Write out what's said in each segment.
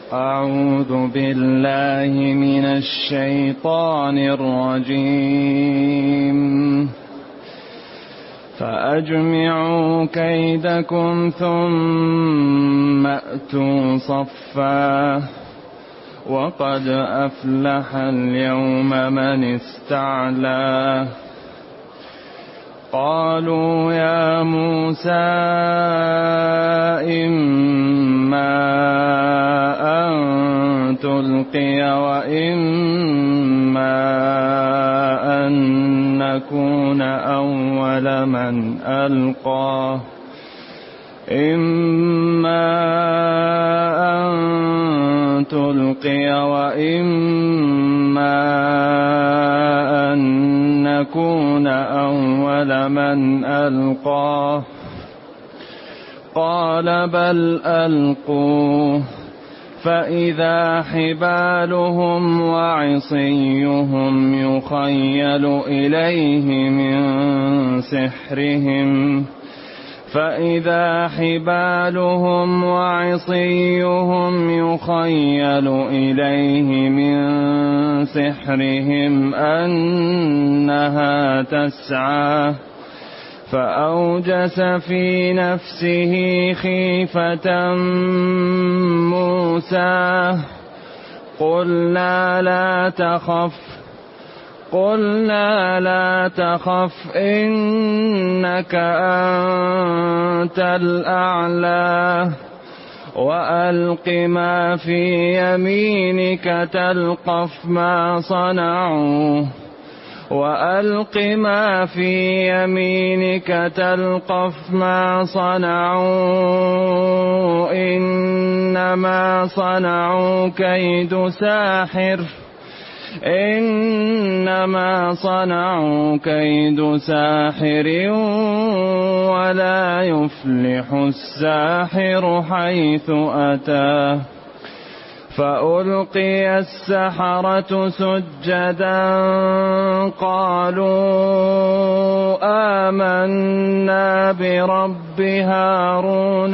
أعوذ بالله من الشيطان الرجيم. فأجمعوا كيدكم ثم أتوا صفا وقد أفلح اليوم من استعلى. قالوا يا موسى إما أن تلقي وإما أن نكون أول من ألقى وإما أن نكون أول من ألقى. قال بل ألقوا فإذا حبالهم وعصيهم يخيل إليه من سحرهم أنها تسعى. فأوجس في نفسه خيفة موسى. قلنا لا تخف إنك أنت الأعلى وألق ما في يمينك تلقف ما صنعوا إنما صنعوا كيد ساحر ولا يفلح الساحر حيث أتى. فألقي السحرة سجدا قالوا آمنا برب هارون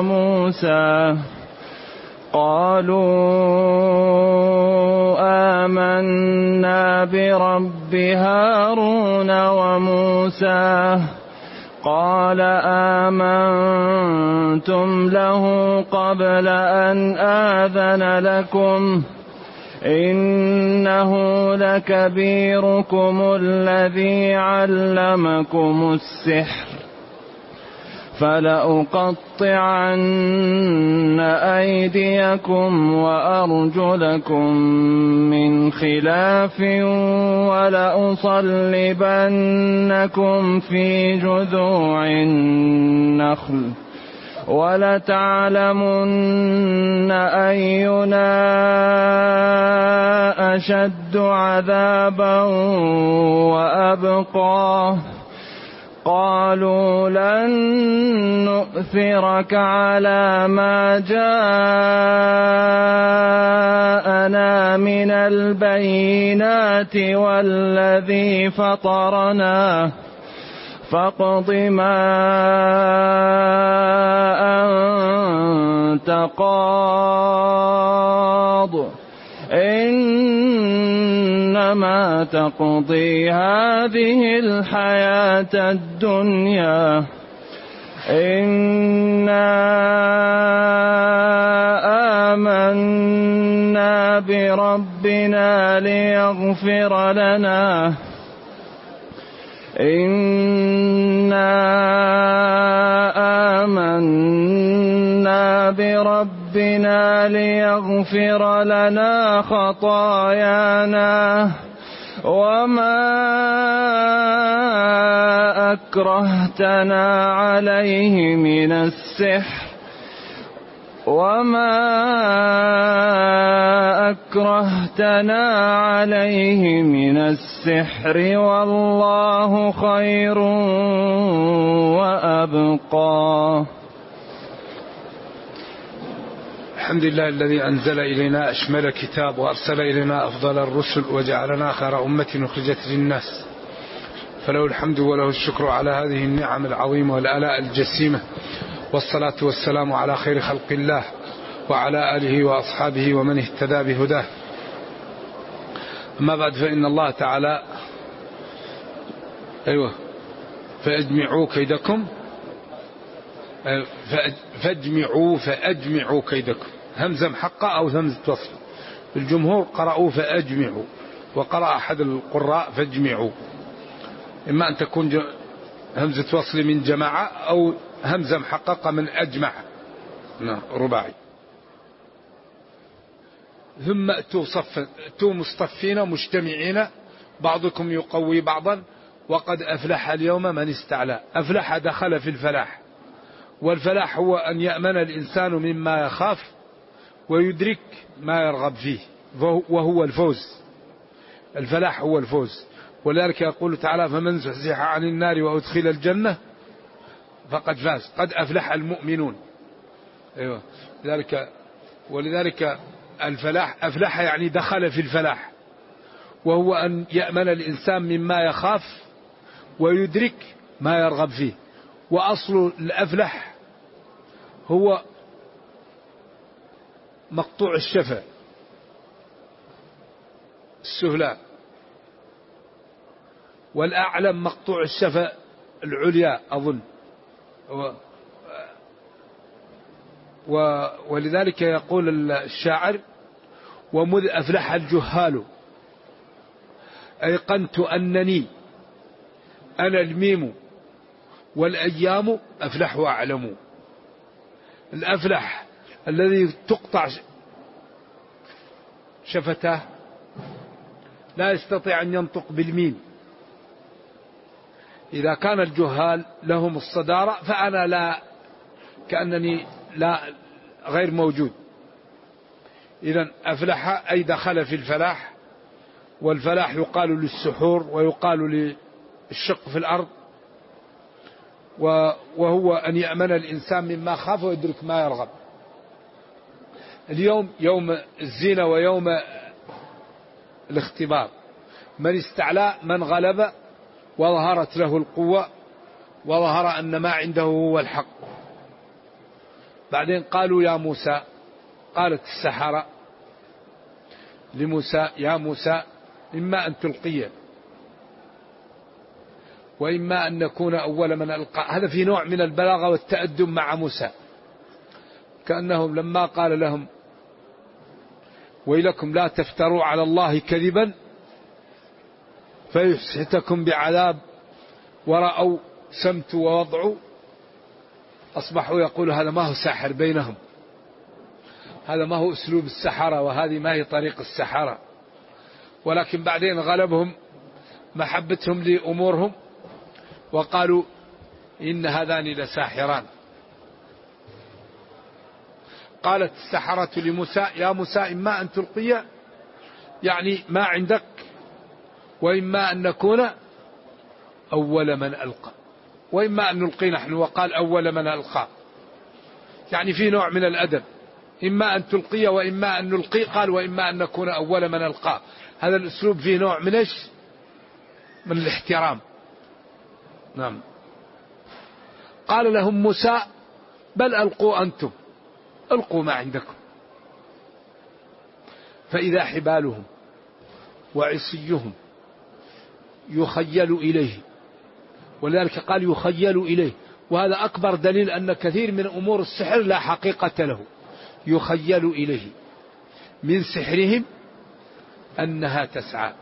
وموسى. قال آمنتم له قبل أن آذن لكم إنه لكبيركم الذي علمكم السحر فلأقطعن أيديكم وأرجلكم من خلاف ولأصلبنكم في جذوع النخل ولتعلمن أينا أشد عذابا وأبقى. قالوا لن نؤثرك على ما جاءنا من البينات والذي فطرنا فاقض ما أنت قاض إنما تقضي هذه الحياة الدنيا. إنا آمنا بربنا ليغفر لنا خطايانا وما أكرهتنا عليه من السحر والله خير وأبقى. الحمد لله الذي أنزل إلينا أشمل كتاب وأرسل إلينا أفضل الرسل وجعلنا خير أمة أخرجت للناس، فله الحمد وله الشكر على هذه النعم العظيمة والآلاء الجسيمة، والصلاة والسلام على خير خلق الله وعلى آله وأصحابه ومن اهتدى بهداه. أما بعد، فإن الله تعالى فأجمعوا كيدكم فأجمعوا كيدكم، همزة محقة أو همزة وصل. الجمهور قرأوا فأجمعوا، وقرأ أحد القراء فاجمعوا، إما أن تكون همزة وصل من جماعة أو همزة محققة من أجمع، رباعي. ثم أتوا مصطفين مجتمعين، بعضكم يقوي بعضا، وقد أفلح اليوم من استعلى. أفلح دخل في الفلاح، والفلاح هو أن يأمن الإنسان مما يخاف ويدرك ما يرغب فيه، وهو الفوز. الفلاح هو الفوز. ولذلك يقول تعالى: فمن زحزح عن النار وأدخل الجنة فقد فاز. قد أفلح المؤمنون. ولذلك الفلاح، أفلح يعني دخل في الفلاح، وهو أن يأمن الإنسان مما يخاف ويدرك ما يرغب فيه. وأصل الأفلح هو مقطوع الشفة السفلى، والأعلم مقطوع الشفة العليا أظن. ولذلك يقول الشاعر: ومذ أفلح الجهال أيقنت أنني أنا الميم والأيام أفلح وأعلم. الأفلح الذي تقطع شفتاه، لا يستطيع أن ينطق بالميم. إذا كان الجهال لهم الصدارة، فأنا لا، كأنني لا غير موجود. إذن أفلح أي دخل في الفلاح. والفلاح يقال للسحور ويقال للشق في الأرض، وهو أن يأمن الإنسان مما خاف ويدرك ما يرغب. اليوم يوم الزينة ويوم الاختبار. من استعلى، من غلب وظهرت له القوة وظهر أن ما عنده هو الحق. بعدين قالوا يا موسى، قالت السحرة لموسى: يا موسى إما أن تلقي وإما أن نكون أول من ألقى. هذا في نوع من البلاغة والتأدب مع موسى، كأنهم لما قال لهم: ويلكم لا تفتروا على الله كذبا فيسحتكم بعذاب، ورأوا سمت ووضعوا، أصبحوا يقولوا هذا ما هو ساحر بينهم، هذا ما هو أسلوب السحرة، وهذه ما هي طريق السحرة. ولكن بعدين غلبهم محبتهم لأمورهم، وقالوا إن هذان لساحران. قالت السحرة لموسى: يا موسى إما أن تلقي، يعني ما عندك، وإما أن نكون أول من ألقى، وإما أن نلقي نحن. وقال أول من ألقى، يعني في نوع من الأدب. إما أن تلقي وإما أن نلقي، قال وإما أن نكون أول من ألقى. هذا الأسلوب فيه نوع من من الاحترام. نعم. قال لهم موسى: بل ألقوا أنتم، ألقوا ما عندكم. فإذا حبالهم وعصيهم يخيل إليه. ولذلك قال يخيل إليه، وهذا أكبر دليل أن كثير من أمور السحر لا حقيقة له. يخيل إليه من سحرهم أنها تسعى.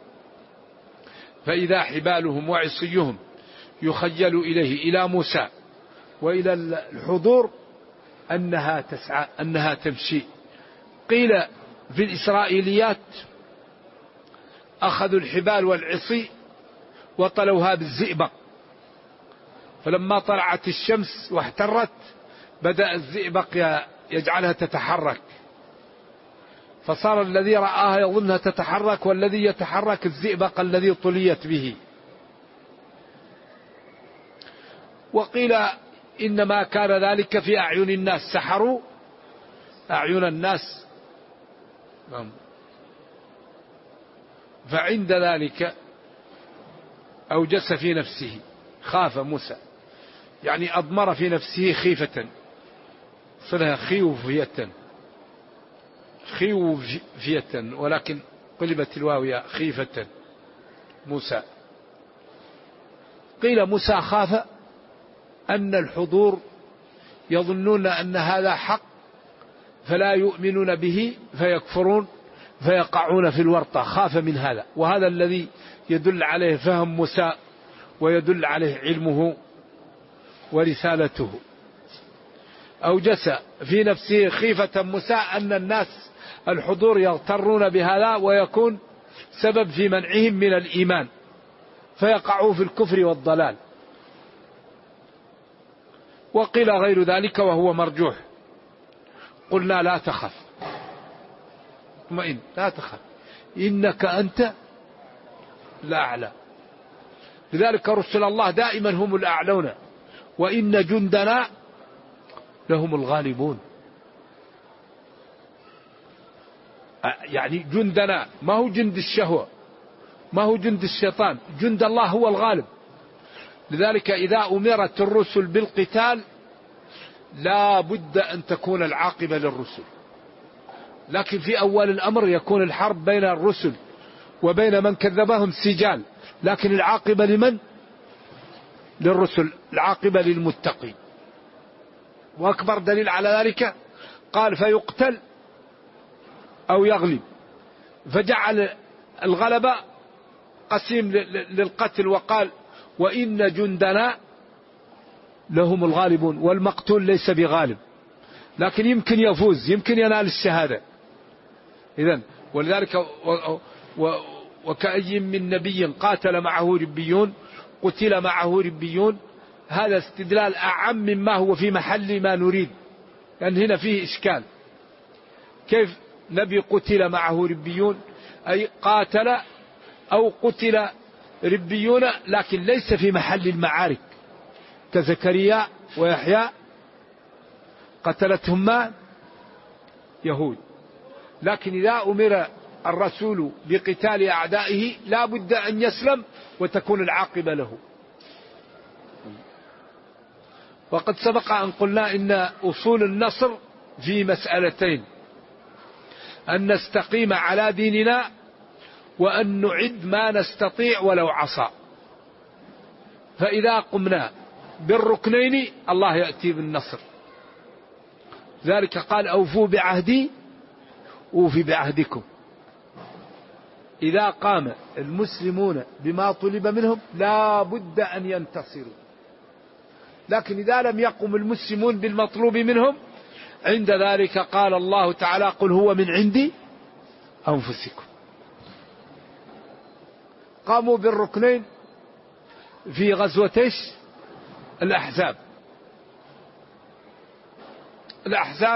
فإذا حبالهم وعصيهم يخيل إليه، إلى موسى وإلى الحضور، أنها تسعى، أنها تمشي. قيل في الإسرائيليات: أخذوا الحبال والعصي وطلوها بالزئبق، فلما طلعت الشمس واحترت بدأ الزئبق يجعلها تتحرك، فصار الذي رآها يظنها تتحرك، والذي يتحرك الزئبق الذي طليت به. وقيل إنما كان ذلك في أعين الناس، سحروا أعين الناس. فعند ذلك أوجس في نفسه، خاف موسى، يعني أضمر في نفسه خيفة، صلها خيوفية، خيوفية، ولكن قلبت الواو يا خيفة موسى. قيل موسى خاف أن الحضور يظنون أن هذا حق فلا يؤمنون به فيكفرون فيقعون في الورطة، خاف من هذا، وهذا الذي يدل عليه فهم موسى ويدل عليه علمه ورسالته. أوجس في نفسه خيفة موسى أن الناس الحضور يغترون بهذا ويكون سبب في منعهم من الإيمان فيقعوا في الكفر والضلال. وقيل غير ذلك وهو مرجوح. قلنا لا تخف، اطمئن لا تخف إنك أنت الأعلى. لذلك رسل الله دائما هم الأعلون، وإن جندنا لهم الغالبون. يعني جندنا ما هو جند الشهوة، ما هو جند الشيطان، جند الله هو الغالب. لذلك إذا أمرت الرسل بالقتال لا بد أن تكون العاقبة للرسل، لكن في أول الأمر يكون الحرب بين الرسل وبين من كذبهم سجال، لكن العاقبة لمن؟ للرسل، العاقبة للمتقين. وأكبر دليل على ذلك قال فيقتل أو يغلب، فجعل الغلبة قسيم للقتل، وقال وإن جندنا لهم الغالبون، والمقتول ليس بغالب لكن يمكن يفوز، يمكن ينال الشهادة. إذن ولذلك وكأي من نبي قاتل معه ربيون قتل معه ربيون، هذا استدلال أعم مما هو في محل ما نريد، لأن هنا فيه إشكال. كيف نبي قتل معه ربيون؟ أي قاتل أو قتل ربيون لكن ليس في محل المعارك، كزكريا ويحيى قتلتهم ما يهود. لكن إذا أمر الرسول بقتال أعدائه لا بد أن يسلم وتكون العاقبة له. وقد سبق أن قلنا إن أصول النصر في مسألتين: أن نستقيم على ديننا، وأن نعد ما نستطيع ولو عصى. فإذا قمنا بالركنين الله يأتي بالنصر. ذلك قال أوفوا بعهدي أوفي بعهدكم. إذا قام المسلمون بما طلب منهم لا بد أن ينتصروا، لكن إذا لم يقم المسلمون بالمطلوب منهم عند ذلك قال الله تعالى قل هو من عندي أنفسكم. قاموا بالركنين في غزوتيش الأحزاب. الأحزاب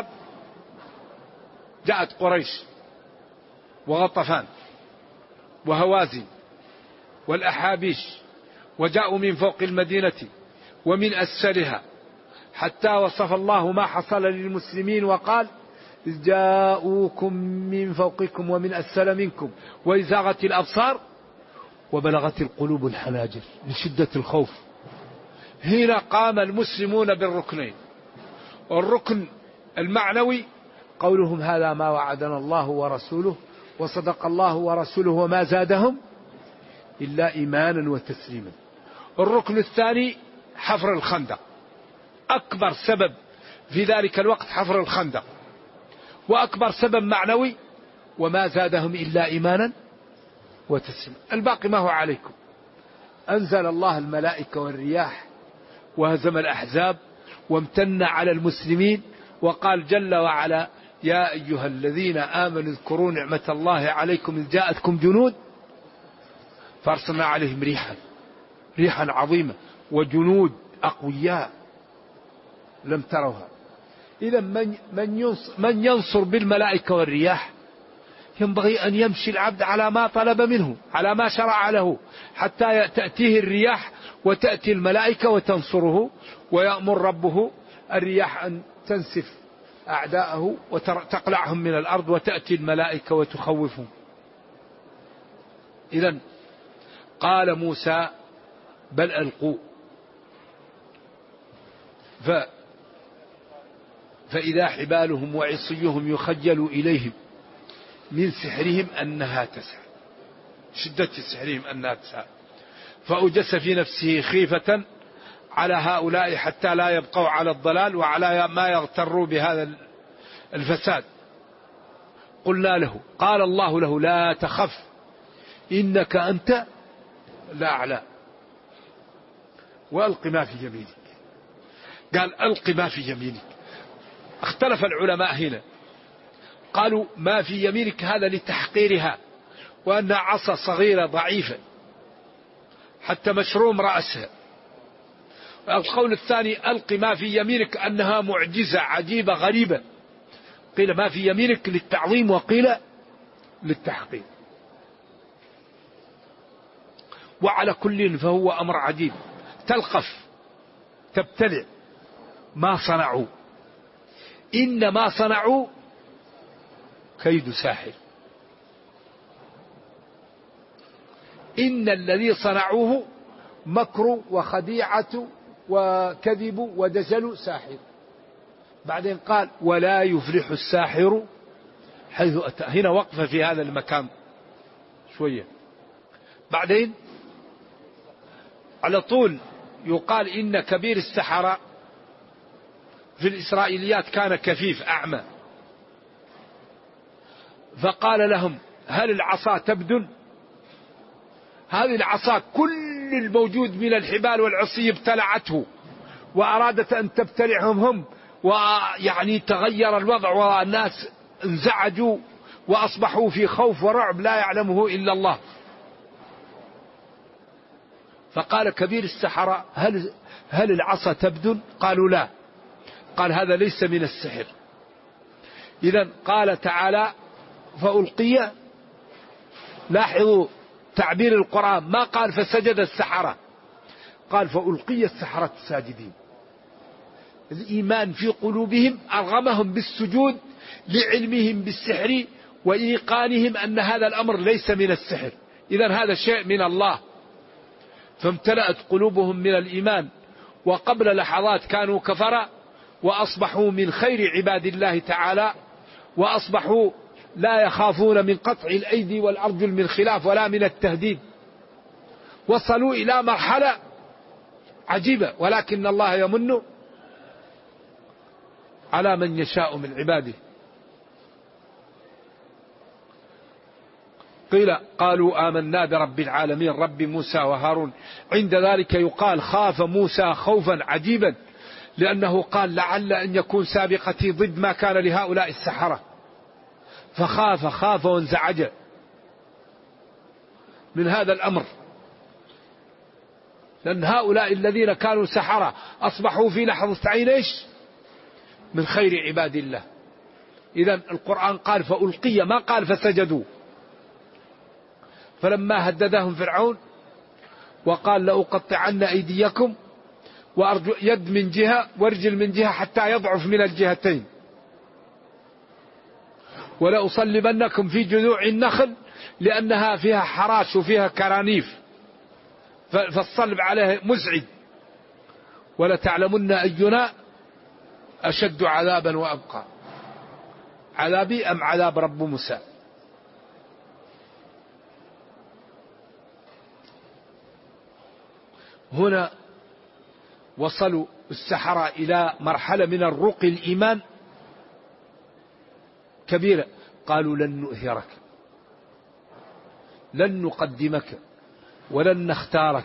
جاءت قريش وغطفان وهوازن والأحابيش، وجاءوا من فوق المدينة ومن أسفلها، حتى وصف الله ما حصل للمسلمين وقال إذ جاءوكم من فوقكم ومن أسفل منكم وإذ زاغت الأبصار وبلغت القلوب الحناجر من شدة الخوف. هنا قام المسلمون بالركنين: الركن المعنوي قولهم هذا ما وعدنا الله ورسوله وصدق الله ورسوله وما زادهم إلا إيمانا وتسليما. الركن الثاني حفر الخندق، أكبر سبب في ذلك الوقت حفر الخندق، وأكبر سبب معنوي وما زادهم إلا إيمانا وتسليما. الباقي ما هو عليكم. أنزل الله الملائكة والرياح وهزم الأحزاب وامتن على المسلمين، وقال جل وعلا يا أيها الذين آمنوا اذكروا نعمة الله عليكم إذ جاءتكم جنود فأرسلنا عليهم ريحا عظيمة وجنود أقوياء لم تروها. إذا من ينصر بالملائكة والرياح ينبغي أن يمشي العبد على ما طلب منه، على ما شرع له، حتى تأتيه الرياح وتأتي الملائكة وتنصره، ويأمر ربه الرياح أن تنسف أعداءه وتقلعهم من الأرض، وتأتي الملائكة وتخوفهم. إذن قال موسى بل ألقوا، فإذا حبالهم وعصيهم يخيل إليهم من سحرهم أنها تسعى، شدة سحرهم أنها تسعى. فأوجس في نفسه خيفة على هؤلاء حتى لا يبقوا على الضلال وعلى ما يغتروا بهذا الفساد. قلنا له، قال الله له: لا تخف إنك أنت الأعلى وألق ما في يمينك. قال: ألق ما في يمينك. اختلف العلماء هنا، قالوا ما في يمينك هذا لتحقيرها، وأنها عصا صغيرة ضعيفة حتى مشروم رأسها. القول الثاني: ألق ما في يمينك أنها معجزة عجيبة غريبة. قيل ما في يمينك للتعظيم وقيل للتحقير. وعلى كل فهو أمر عجيب. تلقف تبتلع ما صنعوا، إن ما صنعوا كيد ساحر. إن الذي صنعوه مكر وخديعة وكذب ودجل ساحر. بعدين قال: ولا يفلح الساحر حيث أتى. هنا وقفة في هذا المكان شوية. بعدين على طول يقال إن كبير السحرة في الإسرائيليات كان كفيف أعمى، فقال لهم: هل العصا تبدن؟ هذه العصا كل الموجود من الحبال والعصي ابتلعته وأرادت أن تبتلعهم هم، ويعني تغير الوضع والناس انزعجوا وأصبحوا في خوف ورعب لا يعلمه إلا الله. فقال كبير السحرة: هل العصا تبدن؟ قالوا: لا. قال: هذا ليس من السحر. إذن قال تعالى: فألقي. لاحظوا تعبير القرآن، ما قال فسجد السحرة، قال فألقي السحرة ساجدين. الإيمان في قلوبهم أرغمهم بالسجود لعلمهم بالسحر وإيقانهم أن هذا الأمر ليس من السحر، إذن هذا شيء من الله. فامتلأت قلوبهم من الإيمان، وقبل لحظات كانوا كفرة وأصبحوا من خير عباد الله تعالى، وأصبحوا لا يخافون من قطع الأيدي والأرجل من خلاف ولا من التهديد. وصلوا إلى مرحلة عجيبة، ولكن الله يمن على من يشاء من عباده. قيل قالوا آمنا برب العالمين رب موسى وهارون. عند ذلك يقال خاف موسى خوفا عجيبا، لأنه قال لعل أن يكون سابقتي ضد ما كان لهؤلاء السحرة، فخاف وانزعج من هذا الأمر، لأن هؤلاء الذين كانوا سحرة أصبحوا في لحظة عين إيش؟ من خير عباد الله. إذن القرآن قال فألقي، ما قال فسجدوا. فلما هددهم فرعون وقال لأقطعن أيديكم وأرجو، يد من جهة ورجل من جهة حتى يضعف من الجهتين، ولأصلبنكم في جذوع النخل لأنها فيها حراش وفيها كرانيف، فالصلب عليه مزعج، ولتعلمن أينا أشد عذابا وأبقى. عذابي أم عذاب رب موسى؟ هنا وصلوا السحرة إلى مرحلة من الرقي الإيمان كبيرة. قالوا لن نؤثرك، لن نقدمك، ولن نختارك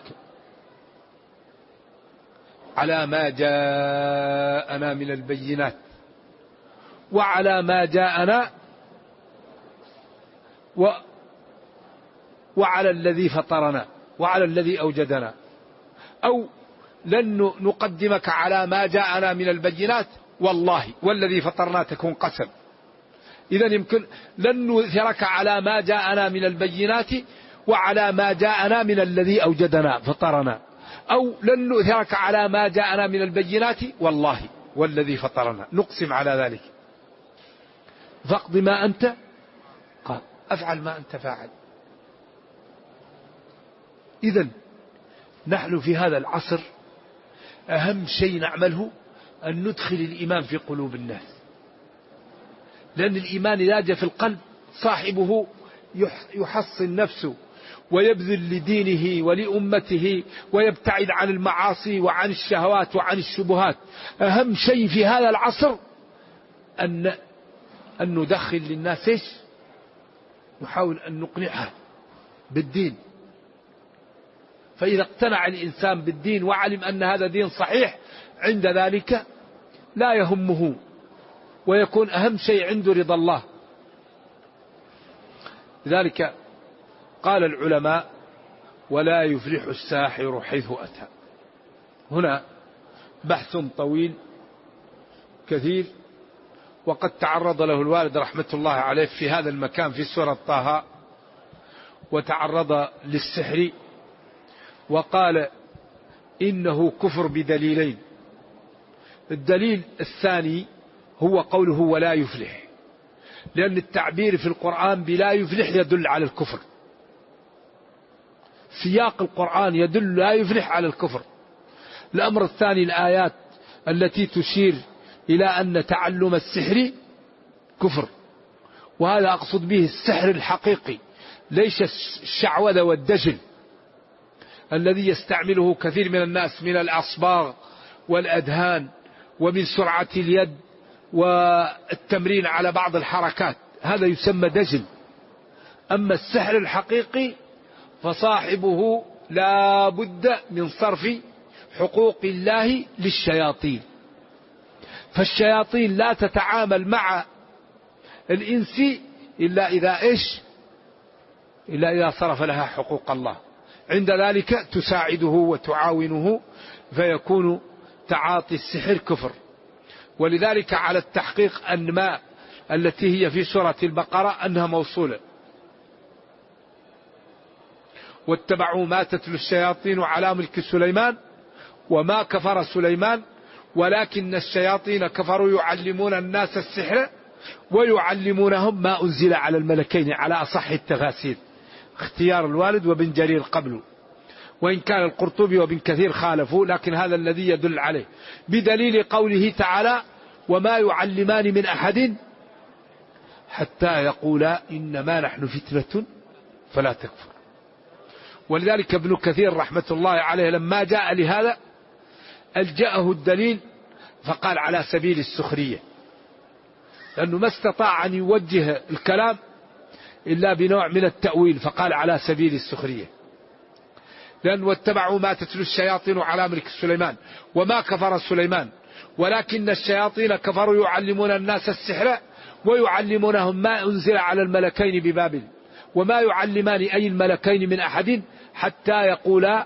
على ما جاءنا من البينات، وعلى ما جاءنا وعلى الذي فطرنا وعلى الذي أوجدنا، أو لن نقدمك على ما جاءنا من البينات والله والذي فطرنا تكون قسم. إذن يمكن لن نؤثرك على ما جاءنا من البينات وعلى ما جاءنا من الذي أوجدنا فطرنا، أو لن نؤثرك على ما جاءنا من البينات والله والذي فطرنا نقسم على ذلك. فاقض ما أنت قال أفعل ما أنت فاعل. إذن نحن في هذا العصر أهم شيء نعمله أن ندخل الإيمان في قلوب الناس، لأن الإيمان إذا جاء في القلب صاحبه يحصن نفسه ويبذل لدينه ولأمته ويبتعد عن المعاصي وعن الشهوات وعن الشبهات. أهم شيء في هذا العصر أن ندخل للناس إيش؟ نحاول أن نقنعها بالدين. فإذا اقتنع الإنسان بالدين وعلم أن هذا دين صحيح، عند ذلك لا يهمه ويكون أهم شيء عنده رضا الله. لذلك قال العلماء: ولا يفلح الساحر حيث أتى. هنا بحث طويل كثير، وقد تعرض له الوالد رحمة الله عليه في هذا المكان في سورة طه، وتعرض للسحر وقال إنه كفر بدليلين. الدليل الثاني هو قوله ولا يفلح، لأن التعبير في القرآن بلا يفلح يدل على الكفر. سياق القرآن يدل لا يفلح على الكفر. الأمر الثاني الآيات التي تشير إلى أن تعلم السحر كفر، وهذا أقصد به السحر الحقيقي، ليس الشعوذة والدجل الذي يستعمله كثير من الناس من الأصباغ والأدهان ومن سرعة اليد والتمرين على بعض الحركات، هذا يسمى دجل. أما السحر الحقيقي فصاحبه لا بد من صرف حقوق الله للشياطين، فالشياطين لا تتعامل مع الإنس إلا إذا صرف لها حقوق الله. عند ذلك تساعده وتعاونه، فيكون تعاطي السحر كفر. ولذلك على التحقيق أن ما التي هي في سورة البقرة أنها موصولة: واتبعوا ما تتلو الشياطين على ملك سليمان وما كفر سليمان ولكن الشياطين كفروا يعلمون الناس السحر ويعلمونهم ما أنزل على الملكين، على أصح التفاسير، اختيار الوالد وابن جرير قبله، وإن كان القرطبي وابن كثير خالفوا، لكن هذا الذي يدل عليه بدليل قوله تعالى: وما يعلمان من أحد حتى يقولا إنما نحن فتنة فلا تكفر. ولذلك ابن كثير رحمة الله عليه لما جاء لهذا ألجأه الدليل فقال على سبيل السخرية، لأنه ما استطاع أن يوجه الكلام إلا بنوع من التأويل، فقال على سبيل السخرية. لأن واتبعوا ما تتلو الشياطين على ملك سليمان وما كفر سليمان ولكن الشياطين كفروا يعلمون الناس السحر ويعلمونهم ما أنزل على الملكين ببابل وما يعلمان أي الملكين من أحد حتى يقولا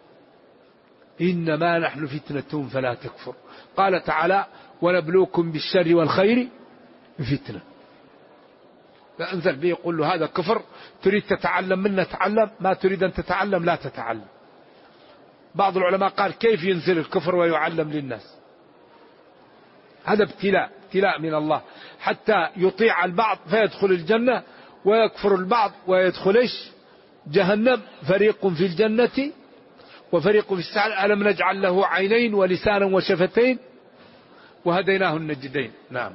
إنما نحن فتنة فلا تكفر. قال تعالى: ونبلوكم بالشر والخير فتنة. فأنزل به يقول له هذا كفر، تريد تتعلم منا تعلم، ما تريد أن تتعلم لا تتعلم. بعض العلماء قال كيف ينزل الكفر ويعلم للناس؟ هذا ابتلاء من الله، حتى يطيع البعض فيدخل الجنة ويكفر البعض ويدخل جهنم، فريق في الجنة وفريق في السعير. ألم نجعل له عينين ولسانا وشفتين وهديناه النجدين. نعم.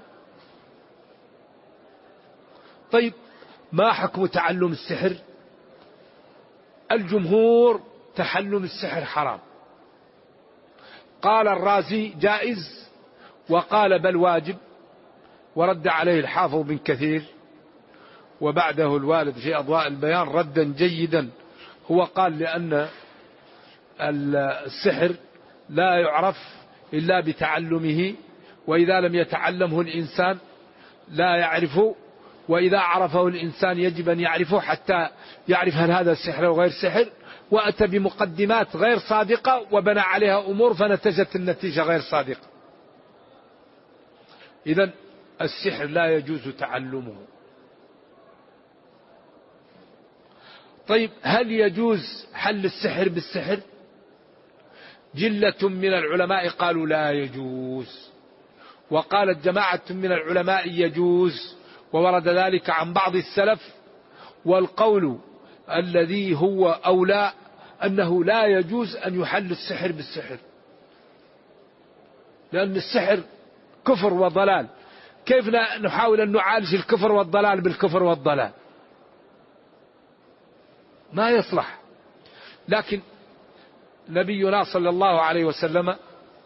طيب، ما حكم تعلم السحر؟ الجمهور تعلم السحر حرام. قال الرازي جائز، وقال بل واجب، ورد عليه الحافظ بن كثير وبعده الوالد في أضواء البيان ردا جيدا. هو قال لأن السحر لا يعرف إلا بتعلمه، وإذا لم يتعلمه الإنسان لا يعرفه، وإذا عرفه الإنسان يجب أن يعرفه حتى يعرف هل هذا سحر أو غير سحر. وأتى بمقدمات غير صادقة وبنى عليها أمور فنتجت النتيجة غير صادقة. إذن السحر لا يجوز تعلمه. طيب، هل يجوز حل السحر بالسحر؟ جلة من العلماء قالوا لا يجوز، وقالت جماعة من العلماء يجوز، وورد ذلك عن بعض السلف. والقول الذي هو أولى أنه لا يجوز أن يحل السحر بالسحر، لأن السحر كفر وضلال، كيف نحاول أن نعالج الكفر والضلال بالكفر والضلال؟ ما يصلح. لكن نبينا صلى الله عليه وسلم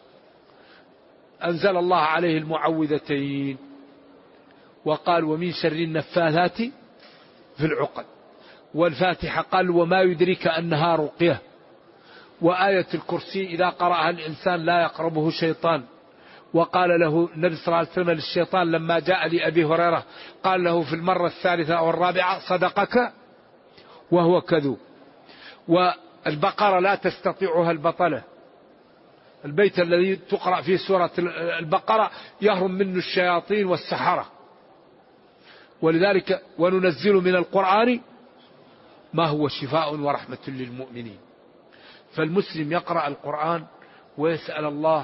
أنزل الله عليه المعوذتين وقال ومن شر النفاثات في العقد، والفاتحة قال وما يدرك أنها رقية، وآية الكرسي إذا قرأها الإنسان لا يقربه شيطان. وقال له النبي صلى الله عليه وسلم للشيطان لما جاء لأبي هريرة قال له في المرة الثالثة أو الرابعة صدقك وهو كذوب. والبقرة لا تستطيعها البطلة، البيت الذي تقرأ فيه سورة البقرة يهرم منه الشياطين والسحرة. ولذلك وننزل من القرآن ما هو شفاء ورحمة للمؤمنين. فالمسلم يقرأ القرآن ويسأل الله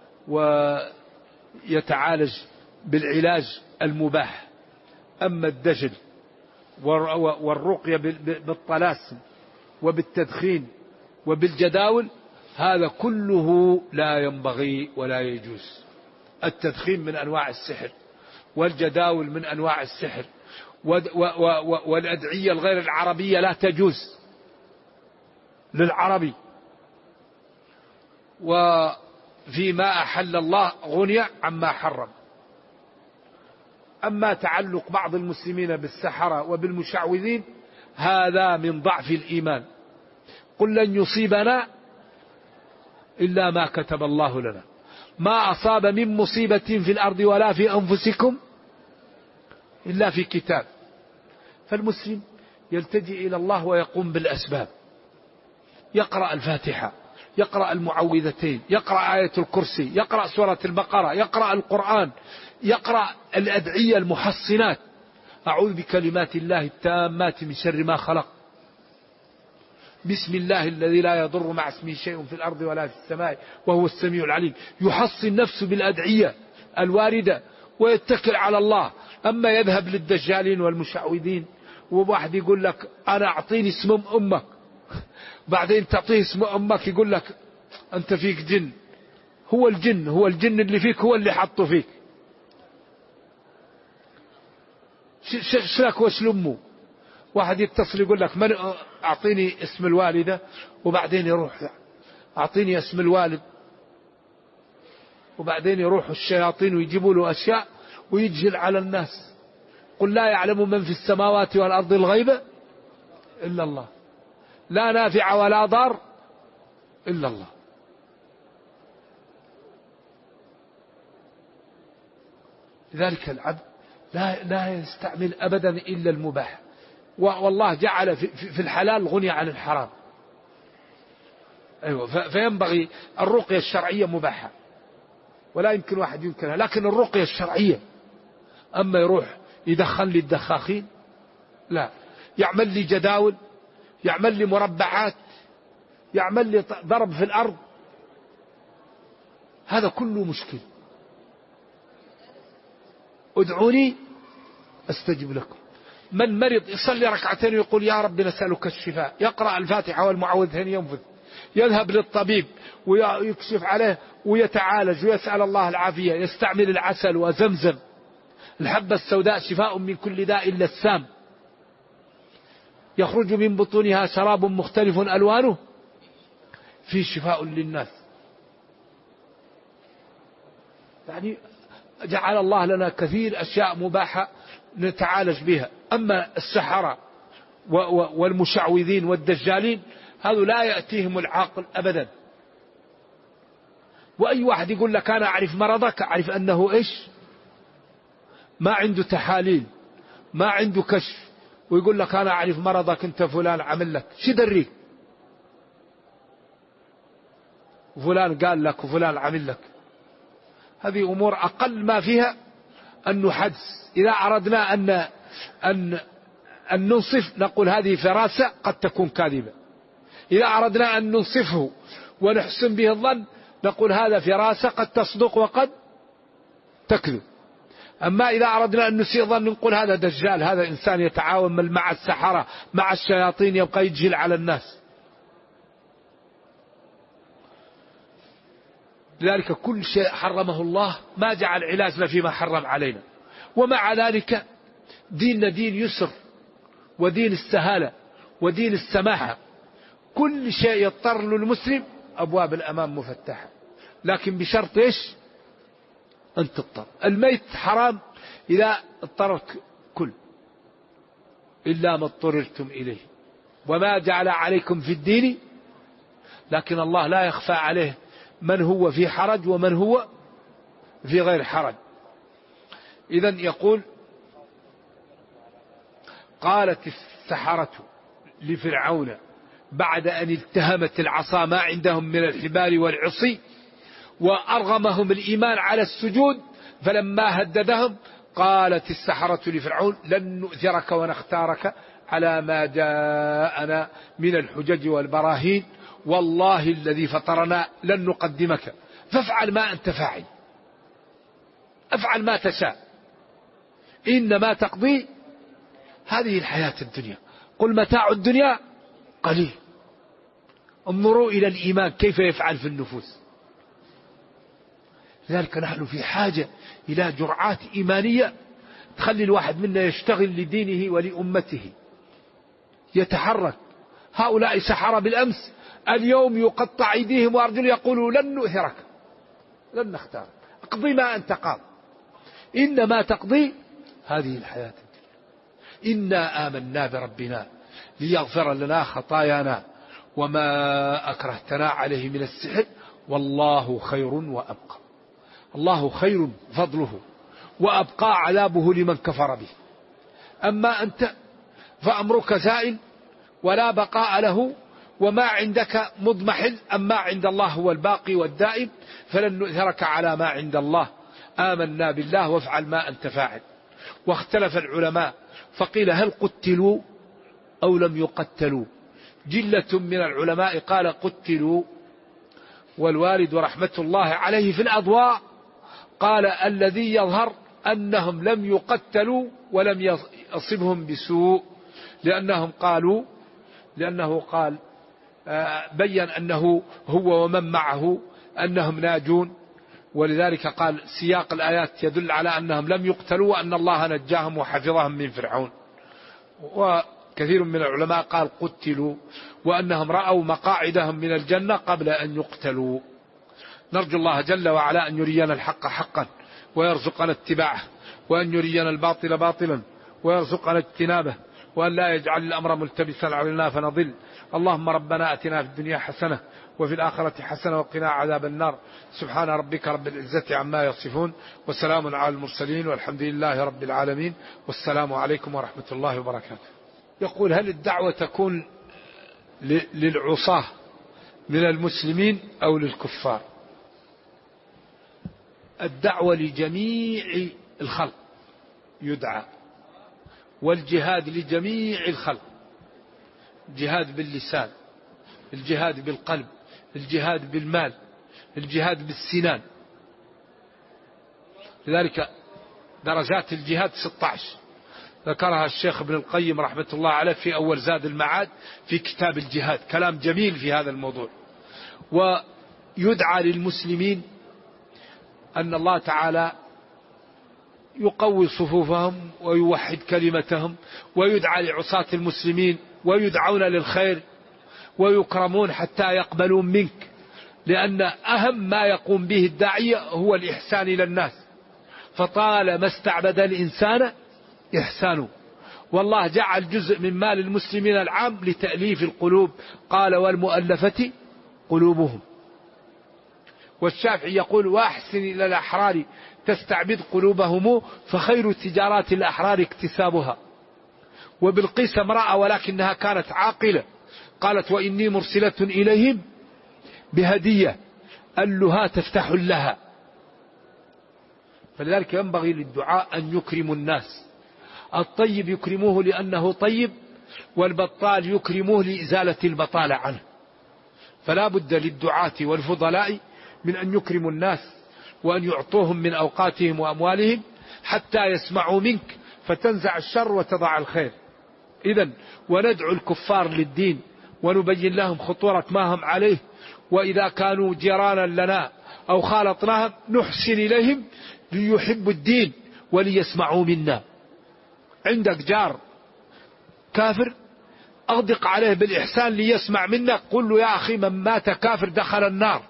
ويتعالج بالعلاج المباح. أما الدجل والرقية بالطلاسم وبالتدخين وبالجداول هذا كله لا ينبغي ولا يجوز. التدخين من أنواع السحر، والجداول من أنواع السحر، والأدعية الغير العربية لا تجوز للعربي. وفيما أحل الله غني عما حرم. أما تعلق بعض المسلمين بالسحرة وبالمشعوذين هذا من ضعف الإيمان. قل لن يصيبنا إلا ما كتب الله لنا، ما أصاب من مصيبة في الأرض ولا في أنفسكم إلا في كتاب. فالمسلم يلتجئ إلى الله ويقوم بالأسباب، يقرأ الفاتحة، يقرأ المعوذتين، يقرأ آية الكرسي، يقرأ سورة البقرة، يقرأ القرآن، يقرأ الأدعية المحصنات. أعوذ بكلمات الله التامات من شر ما خلق، بسم الله الذي لا يضر مع اسمه شيء في الأرض ولا في السماء وهو السميع العليم. يحصن نفسه بالأدعية الواردة ويتكل على الله. أما يذهب للدجالين والمشعوذين، وواحد يقول لك أنا أعطيني اسم أمك، بعدين تعطيه اسم أمك يقول لك أنت فيك جن. هو الجن اللي فيك هو اللي حطه فيك. شلك وش لأمه. واحد يتصل يقول لك من أعطيني اسم الوالدة، وبعدين يروح أعطيني اسم الوالد، وبعدين يروح الشياطين ويجيبوا له أشياء ويجهل على الناس. قل لا يعلم من في السماوات والأرض الغيب إلا الله، لا نافع ولا ضار إلا الله. لذلك العبد لا يستعمل أبدا إلا المباح. والله جعل في الحلال غني عن الحرام. أيوة. فينبغي الرقية الشرعية مباحة ولا يمكن واحد ينكرها، لكن الرقية الشرعية. أما يروح يدخل لي الدخاخين، لا، يعمل لي جداول، يعمل لي مربعات، يعمل لي ضرب في الأرض، هذا كله مشكل. ادعوني استجب لكم. من مرض يصلي ركعتين ويقول يا رب نسألك الشفاء، يقرأ الفاتحة والمعوذتين ينفذ، يذهب للطبيب ويكشف عليه ويتعالج ويسأل الله العافية، يستعمل العسل وزمزم، الحبة السوداء شفاء من كل داء إلا السام، يخرج من بطونها شراب مختلف ألوانه فيه شفاء للناس. يعني جعل الله لنا كثير أشياء مباحة نتعالج بها. أما السحرة والمشعوذين والدجالين هذا لا يأتيهم العاقل أبدا. وأي واحد يقول لك أنا أعرف مرضك، أعرف أنه إيش، ما عنده تحاليل، ما عنده كشف، ويقول لك أنا أعرف مرضك أنت فلان عمل لك، شو دريك؟ فلان قال لك وفلان عمل لك. هذه أمور أقل ما فيها أن نحدث. إذا أردنا أن ننصف نقول هذه فراسة قد تكون كاذبة. إذا أردنا أن ننصفه ونحسن به الظن نقول هذا فراسة قد تصدق وقد تكذب. أما إذا أردنا أن نسيء ظن نقول هذا دجال، هذا إنسان يتعاون مع السحرة مع الشياطين يبقى يجهل على الناس. لذلك كل شيء حرمه الله ما جعل علاجنا فيما حرم علينا. ومع ذلك ديننا دين يسر ودين السهالة ودين السماحة. كل شيء يضطر للمسلم أبواب الأمام مفتحة، لكن بشرط إيش؟ أن تضطر. الميت حرام إذا اضطرت كل إلا ما اضطررتم إليه وما جعل عليكم في الدين، لكن الله لا يخفى عليه من هو في حرج ومن هو في غير حرج. إذن يقول قالت السحرة لفرعون بعد أن التهمت العصا ما عندهم من الحبال والعصي وأرغمهم الإيمان على السجود، فلما هددهم قالت السحرة لفرعون لن نؤثرك ونختارك على ما جاءنا من الحجج والبراهين، والله الذي فطرنا لن نقدمك فافعل ما أنت فاعل، افعل ما تشاء، إنما تقضي هذه الحياة الدنيا، قل متاع الدنيا قليل. انظروا إلى الإيمان كيف يفعل في النفوس. لذلك نحن في حاجة إلى جرعات إيمانية تخلي الواحد منا يشتغل لدينه ولأمته، يتحرك. هؤلاء سحرة بالأمس اليوم يقطع أيديهم وأرجلهم يقولوا لن نؤثرك لن نختارك، اقضي ما أنت قاض، إنما تقضي هذه الحياة الدنيا. إنا آمنا بربنا ليغفر لنا خطايانا وما أكرهتنا عليه من السحر والله خير وأبقى. الله خير فضله وأبقى عذابه لمن كفر به. أما أنت فأمرك زائل ولا بقاء له وما عندك مضمحل، أما عند الله هو الباقي والدائم، فلن نؤثرك على ما عند الله، آمنا بالله وافعل ما أنت فاعل. واختلف العلماء فقيل هل قتلوا أو لم يقتلوا؟ جلة من العلماء قال قتلوا، والوالد رحمة الله عليه في الأضواء قال الذي يظهر أنهم لم يقتلوا ولم يصبهم بسوء، لأنه قال بين أنه هو ومن معه أنهم ناجون، ولذلك قال سياق الآيات يدل على أنهم لم يقتلوا وأن الله نجاهم وحفظهم من فرعون. وكثير من العلماء قال قتلوا وأنهم رأوا مقاعدهم من الجنة قبل أن يقتلوا. نرجو الله جل وعلا أن يرينا الحق حقا ويرزقنا اتباعه، وأن يرينا الباطل باطلا ويرزقنا اجتنابه، وأن لا يجعل الأمر ملتبسا علينا فنضل. اللهم ربنا أتنا في الدنيا حسنة وفي الآخرة حسنة وقنا عذاب النار. سبحان ربك رب العزة عما يصفون وسلام على المرسلين والحمد لله رب العالمين، والسلام عليكم ورحمة الله وبركاته. يقول هل الدعوة تكون للعصاة من المسلمين أو للكفار؟ الدعوة لجميع الخلق يدعى، والجهاد لجميع الخلق، الجهاد باللسان، الجهاد بالقلب، الجهاد بالمال، الجهاد بالسنان. لذلك درجات الجهاد 16 ذكرها الشيخ ابن القيم رحمة الله عليه في أول زاد المعاد في كتاب الجهاد، كلام جميل في هذا الموضوع. ويدعى للمسلمين أن الله تعالى يقوي صفوفهم ويوحد كلمتهم، ويدعى لعصاة المسلمين ويدعون للخير ويكرمون حتى يقبلون منك، لأن أهم ما يقوم به الداعية هو الإحسان إلى الناس، فطالما استعبد الإنسان إحسانه. والله جعل جزء من مال المسلمين العام لتأليف القلوب، قال والمؤلفة قلوبهم. والشافعي يقول وأحسن إلى الأحرار تستعبد قلوبهم فخير تجارات الأحرار اكتسابها. وبالقيس امرأة ولكنها كانت عاقلة قالت وإني مرسلة إليهم بهدية ألها تفتح لها. فلذلك ينبغي للدعاء أن يكرموا الناس. الطيب يكرموه لأنه طيب، والبطال يكرموه لإزالة البطالة عنه. فلا بد للدعاة والفضلاء من أن يكرموا الناس وأن يعطوهم من أوقاتهم وأموالهم حتى يسمعوا منك فتنزع الشر وتضع الخير. إذن وندعو الكفار للدين ونبين لهم خطورة ما هم عليه، وإذا كانوا جيرانا لنا أو خالطناهم نحسن إليهم ليحبوا الدين وليسمعوا منا. عندك جار كافر أغدق عليه بالإحسان ليسمع منك، قل له يا أخي من مات كافر دخل النار،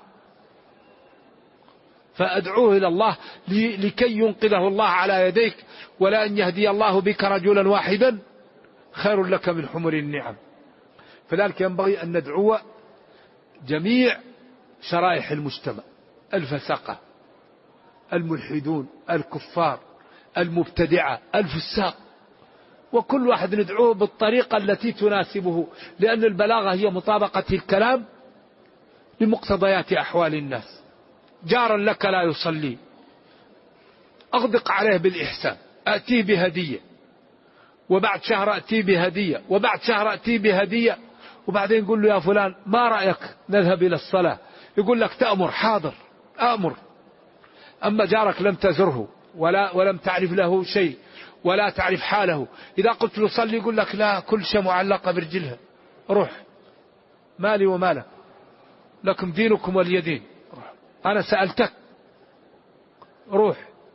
فأدعوه إلى الله لكي ينقذه الله على يديك، ولا أن يهدي الله بك رجلا واحدا خير لك من حمر النعم. فذلك ينبغي أن ندعو جميع شرائح المجتمع، الفسقة، الملحدون، الكفار، المبتدعة، الفساق، وكل واحد ندعوه بالطريقة التي تناسبه، لأن البلاغة هي مطابقة الكلام لمقتضيات أحوال الناس. جارا لك لا يصلي أغدق عليه بالإحسان، أتيه بهدية، وبعد شهر أتيه بهدية، وبعد شهر أتيه بهدية، وبعدين يقول له يا فلان ما رأيك نذهب إلى الصلاة؟ يقول لك تأمر، حاضر أأمر. أما جارك لم تزره ولم تعرف له شيء ولا تعرف حاله، إذا قلت له صلي يقول لك لا، كل شيء معلقة برجلها، روح مالي ومالك، لكم دينكم ولي دين، أنا سألتك روح.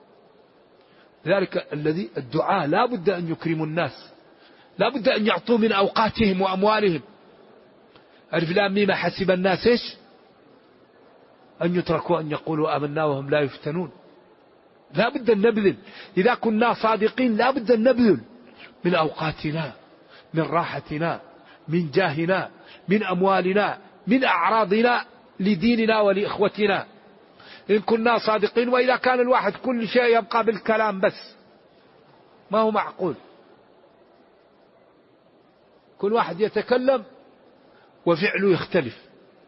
ذلك الذي الدعاء لا بد أن يكرموا الناس، لا بد أن يعطوا من أوقاتهم وأموالهم. ألف لام ميم حسب الناس إيش؟ أن يتركوا أن يقولوا آمنا وهم لا يفتنون. لا بد أن نبذل، إذا كنا صادقين لا بد أن نبذل من أوقاتنا، من راحتنا، من جاهنا، من أموالنا، من أعراضنا لديننا ولإخوتنا، إن كنا صادقين. وإذا كان الواحد كل شيء يبقى بالكلام بس ما هو معقول. كل واحد يتكلم وفعله يختلف،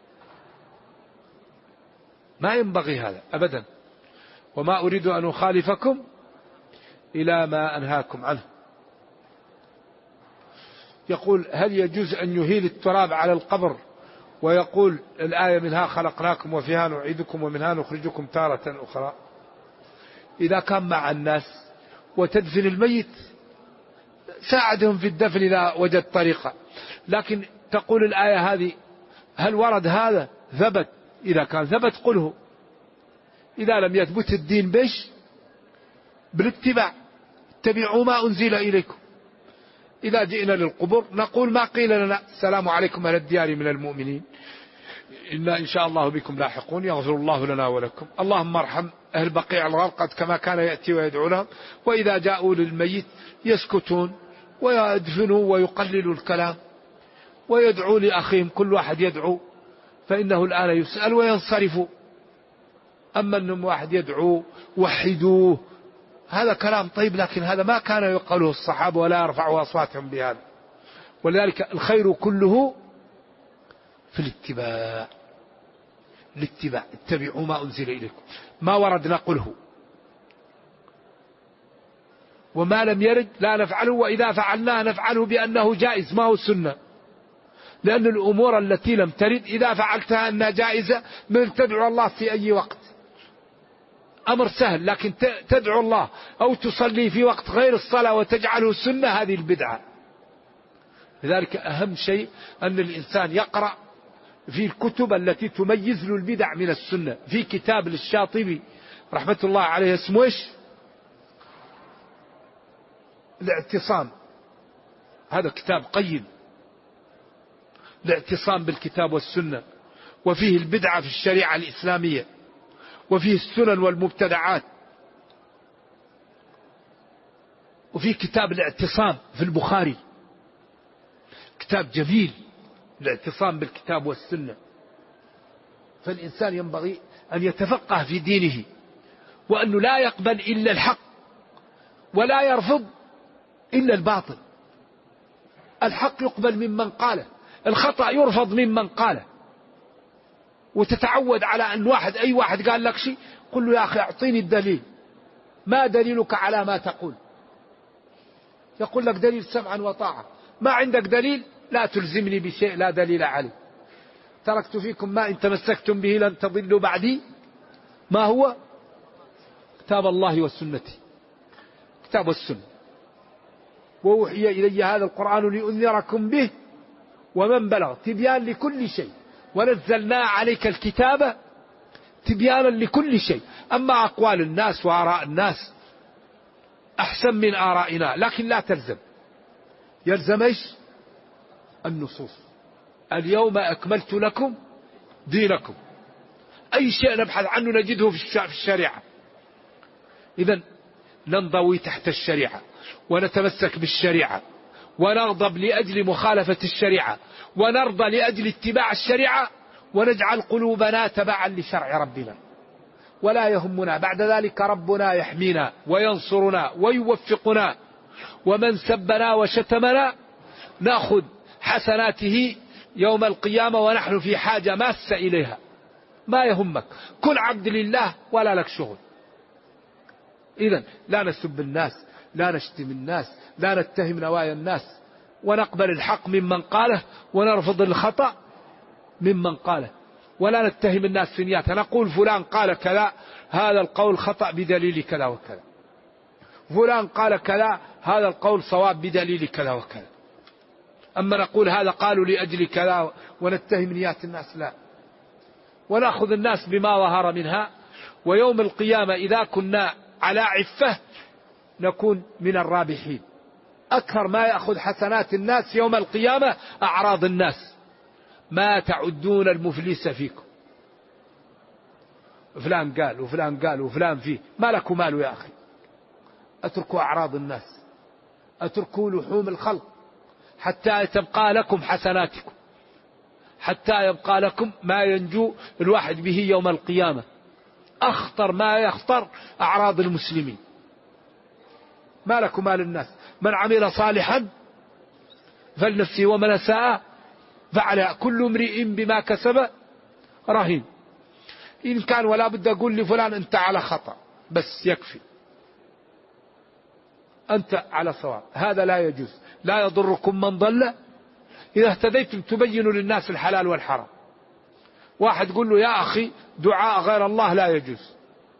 ما ينبغي هذا أبدا. وما أريد أن أخالفكم إلى ما أنهاكم عنه. يقول هل يجوز أن يهيل التراب على القبر ويقول الآية منها خلقناكم وفيها نعيدكم ومنها نخرجكم تارة أخرى؟ إذا كان مع الناس وتدفن الميت ساعدهم في الدفن إذا وجد طريقة، لكن تقول الآية هذه هل ورد هذا؟ ثبت، إذا كان ثبت قله، إذا لم يثبت الدين بش بالاتباع، اتبعوا ما أنزل إليكم. إذا جئنا للقبور نقول ما قيل لنا السلام عليكم أهل الديار من المؤمنين إنا إن شاء الله بكم لاحقون يغفر الله لنا ولكم، اللهم ارحم أهل بقيع الغرقد كما كان يأتي ويدعو لهم. وإذا جاءوا للميت يسكتون ويدفنوا ويقللوا الكلام ويدعو لأخيهم، كل واحد يدعو فإنه الآن يسأل وينصرفوا. أما أنهم واحد يدعو وحدوه هذا كلام طيب، لكن هذا ما كان يقوله الصحابة ولا يرفعوا أصواتهم بهذا. ولذلك الخير كله في الاتباع. الاتباع، اتبعوا ما أنزل إليكم، ما ورد نقله، وما لم يرد لا نفعله، وإذا فعلناه نفعله بأنه جائز ما هو سنة. لأن الأمور التي لم ترد إذا فعلتها أنها جائزة من تدعو الله في أي وقت، أمر سهل. لكن تدعو الله أو تصلي في وقت غير الصلاة وتجعله سنة، هذه البدعة. لذلك أهم شيء أن الإنسان يقرأ في الكتب التي تميز له البدع من السنة. في كتاب للشاطبي رحمة الله عليه اسمه إيش؟ الاعتصام. هذا كتاب قيم، الاعتصام بالكتاب والسنة، وفيه البدعة في الشريعة الإسلامية، وفيه السنن والمبتدعات. وفيه كتاب الاعتصام في البخاري، كتاب جميل، الاعتصام بالكتاب والسنة. فالإنسان ينبغي أن يتفقه في دينه، وأنه لا يقبل إلا الحق ولا يرفض إلا الباطل. الحق يقبل ممن قاله، الخطأ يرفض ممن قاله. وتتعود على أن أي واحد قال لك شيء قل له يا أخي أعطيني الدليل، ما دليلك على ما تقول؟ يقول لك دليل سمعا وطاعة. ما عندك دليل لا تلزمني بشيء لا دليل عليه. تركت فيكم ما إن تمسكتم به لن تضلوا بعدي. ما هو؟ كتاب الله وسنتي، كتاب والسنة. ووحي إلي هذا القرآن لأنذركم به ومن بلغ، تبيان لكل شيء. ونزلنا عليك الكتاب تبيانا لكل شيء. أما أقوال الناس وآراء الناس أحسن من آرائنا، لكن لا تلزم. يلزم إيش؟ النصوص. اليوم أكملت لكم دينكم. أي شيء نبحث عنه نجده في الشريعة. إذن ننضوي تحت الشريعة ونتمسك بالشريعة، ونغضب لأجل مخالفة الشريعة، ونرضى لأجل اتباع الشريعة، ونجعل قلوبنا تبعا لشرع ربنا. ولا يهمنا بعد ذلك، ربنا يحمينا وينصرنا ويوفقنا. ومن سبنا وشتمنا نأخذ حسناته يوم القيامة ونحن في حاجة ماسة إليها. ما يهمك، كن عبد لله ولا لك شغل. إذن لا نسب الناس، لا نشتم الناس، لا نتهم نوايا الناس، ونقبل الحق ممن قاله ونرفض الخطأ ممن قاله، ولا نتهم الناس في نياتها. نقول فلان قال كذا، هذا القول خطأ بدليل كذا وكذا، فلان قال كذا، هذا القول صواب بدليل كذا وكذا. أما نقول هذا قالوا لأجل كذا ونتهم نيات الناس، لا. ونأخذ الناس بما ظهر منها. ويوم القيامة إذا كنا على عفة نكون من الرابحين. أكثر ما يأخذ حسنات الناس يوم القيامة أعراض الناس. ما تعدون المفلس فيكم، فلان قال وفلان قال وفلان فيه، ما لكم ماله يا أخي. أتركوا أعراض الناس، أتركوا لحوم الخلق حتى تبقى لكم حسناتكم، حتى يبقى لكم ما ينجو الواحد به يوم القيامة. أخطر ما يخطر أعراض المسلمين. ما لكم مال الناس. من عمل صالحا فلنفسه ومن أساء فعلى كل امرئ بما كسب رهين. إن كان ولا بد أقول لفلان أنت على خطأ، بس يكفي، أنت على صواب. هذا لا يجوز. لا يضركم من ضل إذا اهتديتم. تبينوا للناس الحلال والحرام. واحد يقول له يا أخي دعاء غير الله لا يجوز،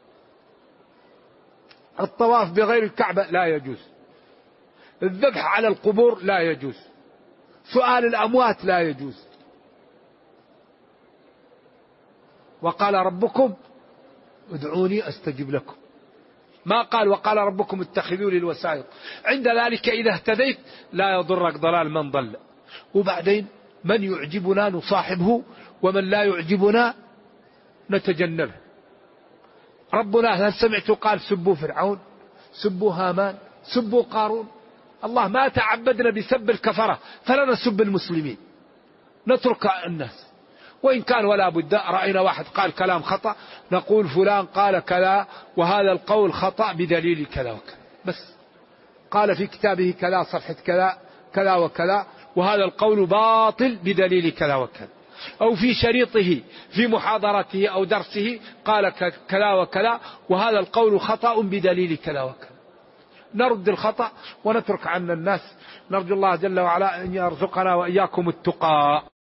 الطواف بغير الكعبة لا يجوز، الذبح على القبور لا يجوز، سؤال الأموات لا يجوز. وقال ربكم ادعوني أستجب لكم. ما قال وقال ربكم اتخذوا لي الوسائط. عند ذلك إذا اهتديت لا يضرك ضلال من ضل. وبعدين من يعجبنا نصاحبه، ومن لا يعجبنا نتجنبه. ربنا هل سمعت قال سبوا فرعون، سبوا هامان، سبوا قارون؟ الله ما تعبدنا بسب الكفرة، فلا نسب المسلمين، نترك الناس. وإن كان ولا بد رأينا واحد قال كلام خطأ نقول فلان قال كذا وهذا القول خطأ بدليل كذا وكذا، بس قال في كتابه كذا صفحة كذا كذا وكذا وهذا القول باطل بدليل كذا وكذا. أو في شريطه في محاضرته أو درسه قال كذا وكذا وهذا القول خطأ بدليل كذا وكذا. نرد الخطأ ونترك عنا الناس. نرجو الله جل وعلا أن يرزقنا وإياكم التقى.